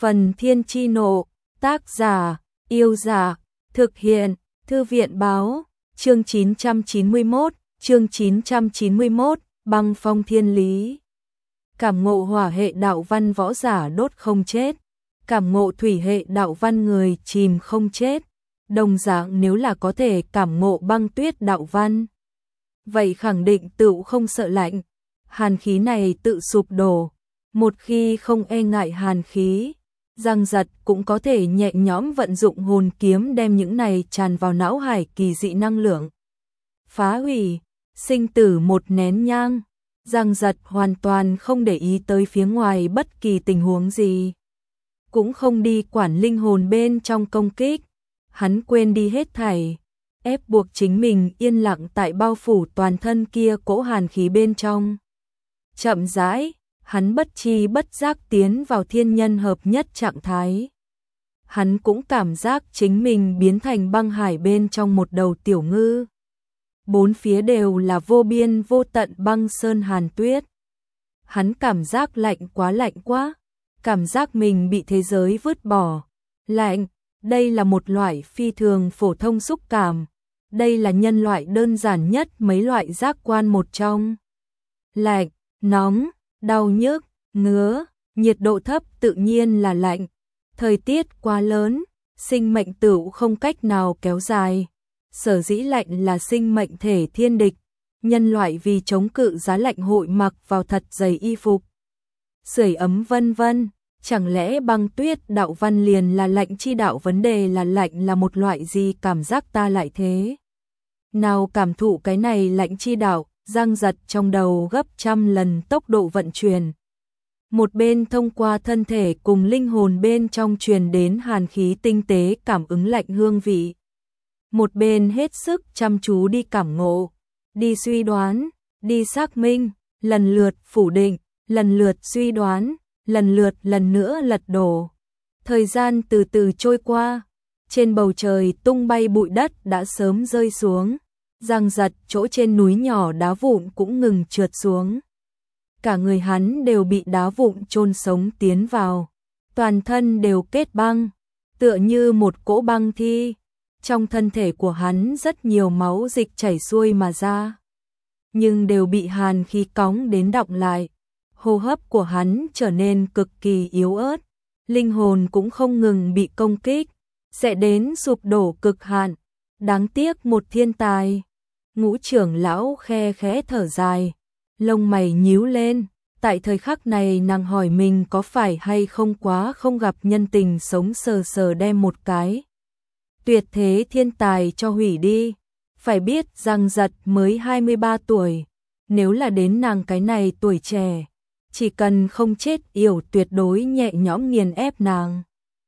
Phần Thiên Chi Nộ, tác giả, Yêu Giả, thực hiện, Thư viện Báo, chương 991, Băng Phong Thiên Lý. Cảm ngộ hỏa hệ đạo văn võ giả đốt không chết, cảm ngộ thủy hệ đạo văn người chìm không chết, đồng dạng nếu là có thể cảm ngộ băng tuyết đạo văn. Vậy khẳng định tựu không sợ lạnh, hàn khí này tự sụp đổ, một khi không e ngại hàn khí, Giang Giật cũng có thể nhẹ nhõm vận dụng hồn kiếm đem những này tràn vào não hải kỳ dị năng lượng. Phá hủy, sinh tử một nén nhang, Giang Giật hoàn toàn không để ý tới phía ngoài bất kỳ tình huống gì. Cũng không đi quản linh hồn bên trong công kích, hắn quên đi hết thảy, ép buộc chính mình yên lặng tại bao phủ toàn thân kia cỗ hàn khí bên trong. Chậm rãi, hắn bất chi bất giác tiến vào thiên nhân hợp nhất trạng thái. Hắn cũng cảm giác chính mình biến thành băng hải bên trong một đầu tiểu ngư. Bốn phía đều là vô biên vô tận băng sơn hàn tuyết. Hắn cảm giác lạnh quá, cảm giác mình bị thế giới vứt bỏ. Lạnh, đây là một loại phi thường phổ thông xúc cảm. Đây là nhân loại đơn giản nhất mấy loại giác quan một trong. Lạnh, nóng, đau nhức, ngứa, nhiệt độ thấp tự nhiên là lạnh. Thời tiết quá lớn, sinh mệnh tựu không cách nào kéo dài. Sở dĩ lạnh là sinh mệnh thể thiên địch, nhân loại vì chống cự giá lạnh hội mặc vào thật dày y phục. Sưởi ấm vân vân, chẳng lẽ băng tuyết đạo văn liền là lạnh chi đạo, vấn đề là lạnh là một loại gì cảm giác ta lại thế? Nào cảm thụ cái này lạnh chi đạo, Giang Giật trong đầu gấp trăm lần tốc độ vận chuyển. Một bên thông qua thân thể cùng linh hồn bên trong truyền đến hàn khí tinh tế cảm ứng lạnh hương vị. Một bên hết sức chăm chú đi cảm ngộ, đi suy đoán, đi xác minh, lần lượt phủ định, lần lượt suy đoán, lần nữa lật đổ. Thời gian từ từ trôi qua, trên bầu trời tung bay bụi đất đã sớm rơi xuống. Giang Giật chỗ trên núi nhỏ đá vụn cũng ngừng trượt xuống. Cả người hắn đều bị đá vụn chôn sống tiến vào. Toàn thân đều kết băng, tựa như một cỗ băng thi. Trong thân thể của hắn rất nhiều máu dịch chảy xuôi mà ra. Nhưng đều bị hàn khí cóng đến đọng lại. Hô hấp của hắn trở nên cực kỳ yếu ớt. Linh hồn cũng không ngừng bị công kích, sẽ đến sụp đổ cực hạn. Đáng tiếc một thiên tài. Ngũ trưởng lão khe khẽ thở dài, lông mày nhíu lên. Tại thời khắc này nàng hỏi mình có phải hay không quá không gặp nhân tình, sống sờ sờ đem một cái tuyệt thế thiên tài cho hủy đi. Phải biết Giang Giật mới 23 tuổi, nếu là đến nàng cái này tuổi trẻ, chỉ cần không chết yểu tuyệt đối nhẹ nhõm nghiền ép nàng.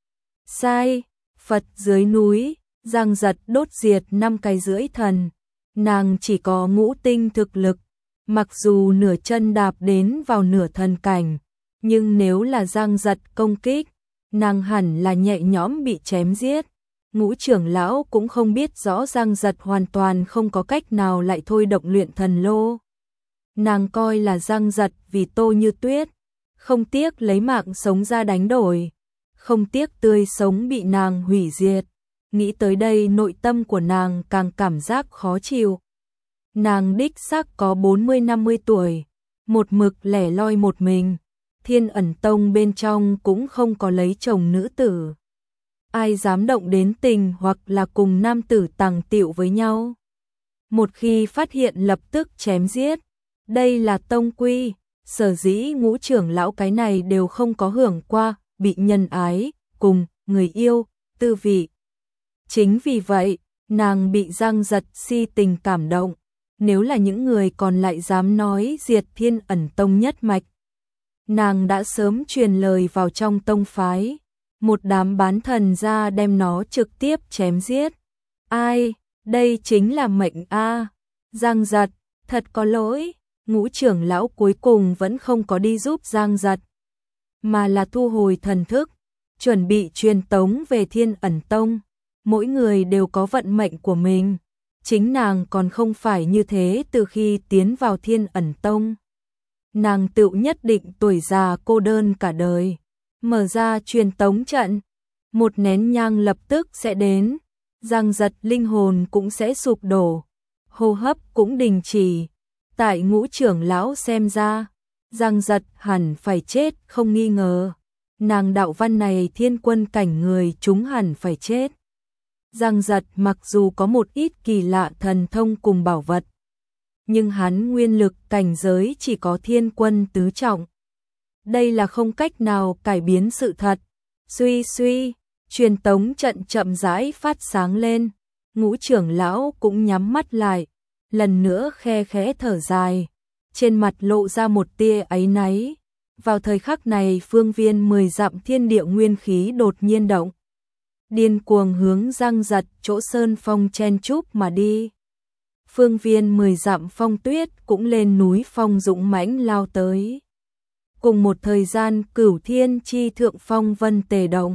Sai, Phật dưới núi, Giang Giật đốt diệt 5 cái rưỡi thần. Nàng chỉ có ngũ tinh thực lực, mặc dù nửa chân đạp đến vào nửa thần cảnh, nhưng nếu là Giang Giật công kích, nàng hẳn là nhẹ nhõm bị chém giết. Ngũ trưởng lão cũng không biết rõ Giang Giật hoàn toàn không có cách nào lại thôi động luyện thần lô. Nàng coi là Giang Giật vì Tô Như Tuyết, không tiếc lấy mạng sống ra đánh đổi, không tiếc tươi sống bị nàng hủy diệt. Nghĩ tới đây nội tâm của nàng càng cảm giác khó chịu. Nàng đích xác có 40-50 tuổi, một mực lẻ loi một mình. Thiên Ẩn Tông bên trong cũng không có lấy chồng nữ tử. Ai dám động đến tình hoặc là cùng nam tử tàng tiệu với nhau. Một khi phát hiện lập tức chém giết. Đây là tông quy, sở dĩ ngũ trưởng lão cái này đều không có hưởng qua, bị nhân ái, cùng, người yêu, tư vị. Chính vì vậy, nàng bị Giang Giật si tình cảm động. Nếu là những người còn lại dám nói diệt Thiên Ẩn Tông nhất mạch, nàng đã sớm truyền lời vào trong tông phái. Một đám bán thần ra đem nó trực tiếp chém giết. Ai, đây chính là mệnh a. Giang Giật, thật có lỗi. Ngũ trưởng lão cuối cùng vẫn không có đi giúp Giang Giật, mà là thu hồi thần thức, chuẩn bị truyền tống về Thiên Ẩn Tông. Mỗi người đều có vận mệnh của mình, chính nàng còn không phải như thế. Từ khi tiến vào Thiên Ẩn Tông, nàng tự nhất định tuổi già cô đơn cả đời. Mở ra truyền tống trận, một nén nhang lập tức sẽ đến, Giang Giật linh hồn cũng sẽ sụp đổ, hô hấp cũng đình chỉ. Tại Ngũ trưởng lão xem ra, Giang Giật hẳn phải chết không nghi ngờ. Nàng đạo văn này thiên quân cảnh người chúng hẳn phải chết. Giang Giật mặc dù có một ít kỳ lạ thần thông cùng bảo vật, nhưng hắn nguyên lực cảnh giới chỉ có thiên quân tứ trọng. Đây là không cách nào cải biến sự thật. Suy suy, truyền tống trận chậm rãi phát sáng lên. Ngũ trưởng lão cũng nhắm mắt lại, lần nữa khe khẽ thở dài, trên mặt lộ ra một tia áy náy. Vào thời khắc này, phương viên 10 dặm thiên địa nguyên khí đột nhiên động, điên cuồng hướng Giang Giật chỗ sơn phong chen chúc mà đi. Phương viên 10 dặm phong tuyết cũng lên núi phong dũng mãnh lao tới. Cùng một thời gian, Cửu Thiên chi thượng phong vân tề động.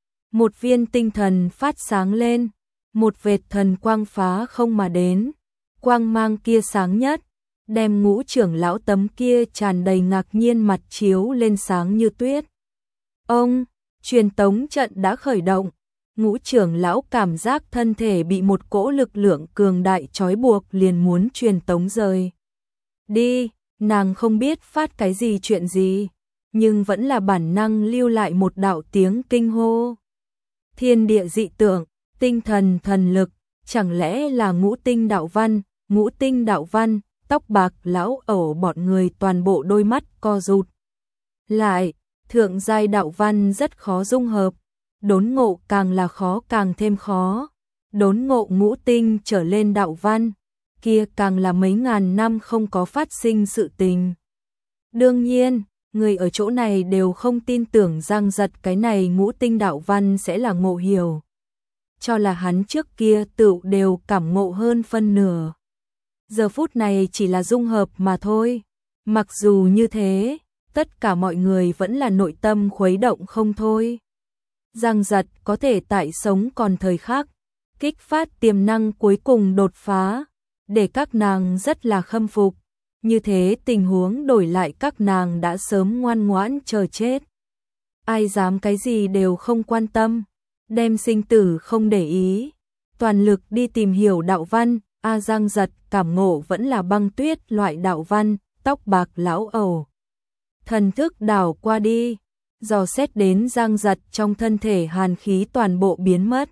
Một viên tinh thần phát sáng lên, một vệt thần quang phá không mà đến. Quang mang kia sáng nhất, đem Ngũ trưởng lão tấm kia tràn đầy ngạc nhiên mặt chiếu lên sáng như tuyết. Ông, truyền tống trận đã khởi động. Ngũ trưởng lão cảm giác thân thể bị một cỗ lực lượng cường đại trói buộc, liền muốn truyền tống rời đi. Nàng không biết phát cái gì chuyện gì, nhưng vẫn là bản năng lưu lại một đạo tiếng kinh hô. Thiên địa dị tượng, tinh thần thần lực, chẳng lẽ là ngũ tinh đạo văn? Ngũ tinh đạo văn, tóc bạc lão ẩu bọn người toàn bộ đôi mắt co rụt lại. Thượng giai đạo văn rất khó dung hợp, đốn ngộ càng là khó càng thêm khó. Đốn ngộ ngũ tinh trở lên đạo văn, kia càng là mấy ngàn năm không có phát sinh sự tình. Đương nhiên, người ở chỗ này đều không tin tưởng Giang Giật cái này ngũ tinh đạo văn sẽ là ngộ hiểu, cho là hắn trước kia tự đều cảm ngộ hơn phân nửa. Giờ phút này chỉ là dung hợp mà thôi. Mặc dù như thế, tất cả mọi người vẫn là nội tâm khuấy động không thôi. Giang Giật có thể tại sống còn thời khắc, kích phát tiềm năng cuối cùng đột phá, để các nàng rất là khâm phục. Như thế tình huống đổi lại các nàng đã sớm ngoan ngoãn chờ chết. Ai dám cái gì đều không quan tâm, đem sinh tử không để ý, toàn lực đi tìm hiểu đạo văn. Giang Giật cảm ngộ vẫn là băng tuyết loại đạo văn, tóc bạc lão ẩu. Thần thức đảo qua đi, dò xét đến Giang Giật trong thân thể hàn khí toàn bộ biến mất.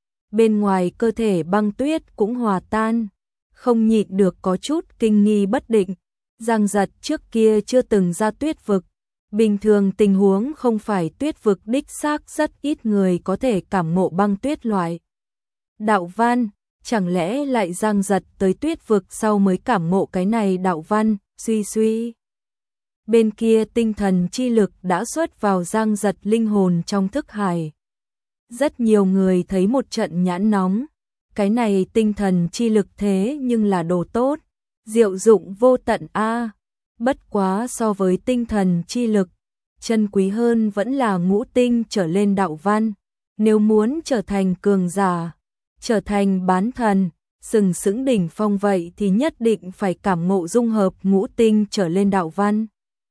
Bên ngoài cơ thể băng tuyết cũng hòa tan, không nhịn được có chút kinh nghi bất định. Giang Giật trước kia chưa từng ra tuyết vực, bình thường tình huống không phải tuyết vực đích xác rất ít người có thể cảm ngộ băng tuyết loại đạo văn. Chẳng lẽ lại Giang Giật tới tuyết vực sau mới cảm ngộ cái này đạo văn? Suy suy. Bên kia tinh thần chi lực đã xuất vào Giang Giật linh hồn trong thức hải. Rất nhiều người thấy một trận nhãn nóng. Cái này tinh thần chi lực thế nhưng là đồ tốt, diệu dụng vô tận a. Bất quá so với tinh thần chi lực, chân quý hơn vẫn là ngũ tinh trở lên đạo văn. Nếu muốn trở thành cường giả, trở thành bán thần, sừng sững đỉnh phong vậy thì nhất định phải cảm ngộ dung hợp ngũ tinh trở lên đạo văn.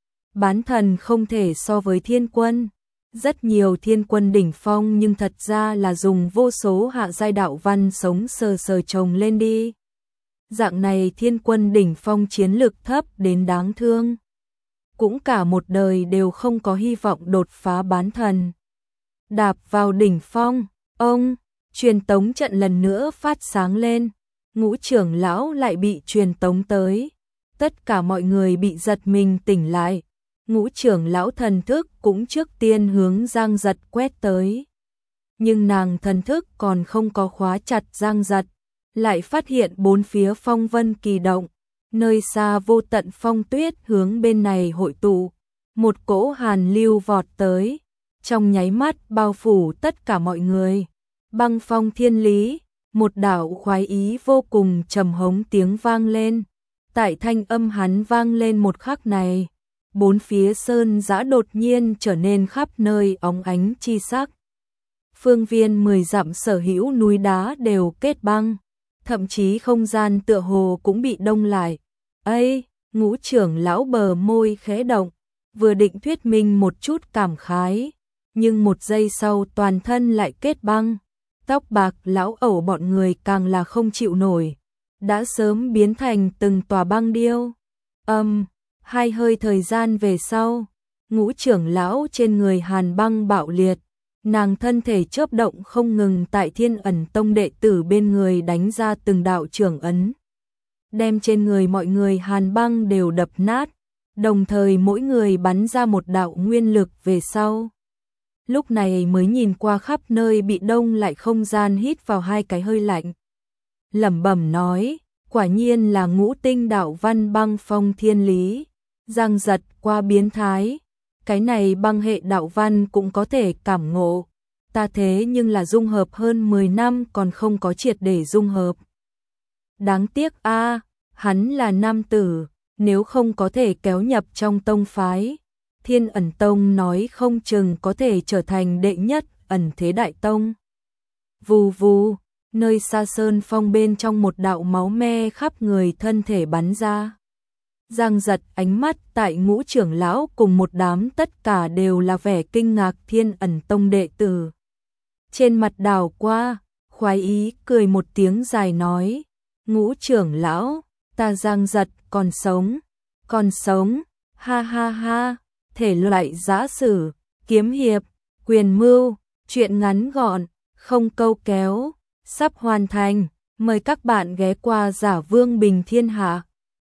Bán thần không thể so với thiên quân. Rất nhiều thiên quân đỉnh phong nhưng thật ra là dùng vô số hạ giai đạo văn sống sờ sờ chồng lên đi. Dạng này thiên quân đỉnh phong chiến lực thấp đến đáng thương. Cũng cả một đời đều không có hy vọng đột phá bán thần. Đạp vào đỉnh phong, ông, truyền tống trận lần nữa phát sáng lên. Ngũ trưởng lão lại bị truyền tống tới. Tất cả mọi người bị giật mình tỉnh lại. Ngũ trưởng lão thần thức cũng trước tiên hướng Giang Giật quét tới. Nhưng nàng thần thức còn không có khóa chặt Giang Giật, lại phát hiện bốn phía phong vân kỳ động, nơi xa vô tận phong tuyết hướng bên này hội tụ, một cỗ hàn lưu vọt tới, trong nháy mắt bao phủ tất cả mọi người. Băng phong thiên lý, một đạo khoái ý vô cùng trầm hống tiếng vang lên. Tại thanh âm hắn vang lên một khắc này, bốn phía sơn giã đột nhiên trở nên khắp nơi óng ánh chi sắc. Phương viên 10 dặm sở hữu núi đá đều kết băng, thậm chí không gian tựa hồ cũng bị đông lại. Ây, Ngũ trưởng lão bờ môi khẽ động, vừa định thuyết minh một chút cảm khái, nhưng một giây sau toàn thân lại kết băng. Tóc bạc lão ẩu bọn người càng là không chịu nổi, đã sớm biến thành từng tòa băng điêu. Hai hơi thời gian về sau, Ngũ trưởng lão trên người hàn băng bạo liệt, nàng thân thể chớp động không ngừng tại Thiên Ẩn Tông đệ tử bên người đánh ra từng đạo trưởng ấn, đem trên người mọi người hàn băng đều đập nát, đồng thời mỗi người bắn ra một đạo nguyên lực về sau. Lúc này mới nhìn qua khắp nơi bị đông lại không gian hít vào hai cái hơi lạnh. Lẩm bẩm nói, quả nhiên là ngũ tinh đạo văn băng phong thiên lý, giang giật qua biến thái. Cái này băng hệ đạo văn cũng có thể cảm ngộ. Ta thế nhưng là dung hợp hơn 10 năm còn không có triệt để dung hợp. Đáng tiếc a, hắn là nam tử, nếu không có thể kéo nhập trong tông phái, Thiên Ẩn Tông nói không chừng có thể trở thành đệ nhất ẩn thế đại tông. Vù vù, nơi xa sơn phong bên trong một đạo máu me khắp người thân thể bắn ra. Giang giật ánh mắt tại Ngũ trưởng lão cùng một đám tất cả đều là vẻ kinh ngạc Thiên Ẩn Tông đệ tử. Trên mặt đảo qua, khoái ý cười một tiếng dài nói, Ngũ trưởng lão, ta Giang giật còn sống, ha ha ha, thể loại giã sử, kiếm hiệp, quyền mưu, truyện ngắn gọn, không câu kéo, sắp hoàn thành, mời các bạn ghé qua Giả Vương Bình Thiên Hạ.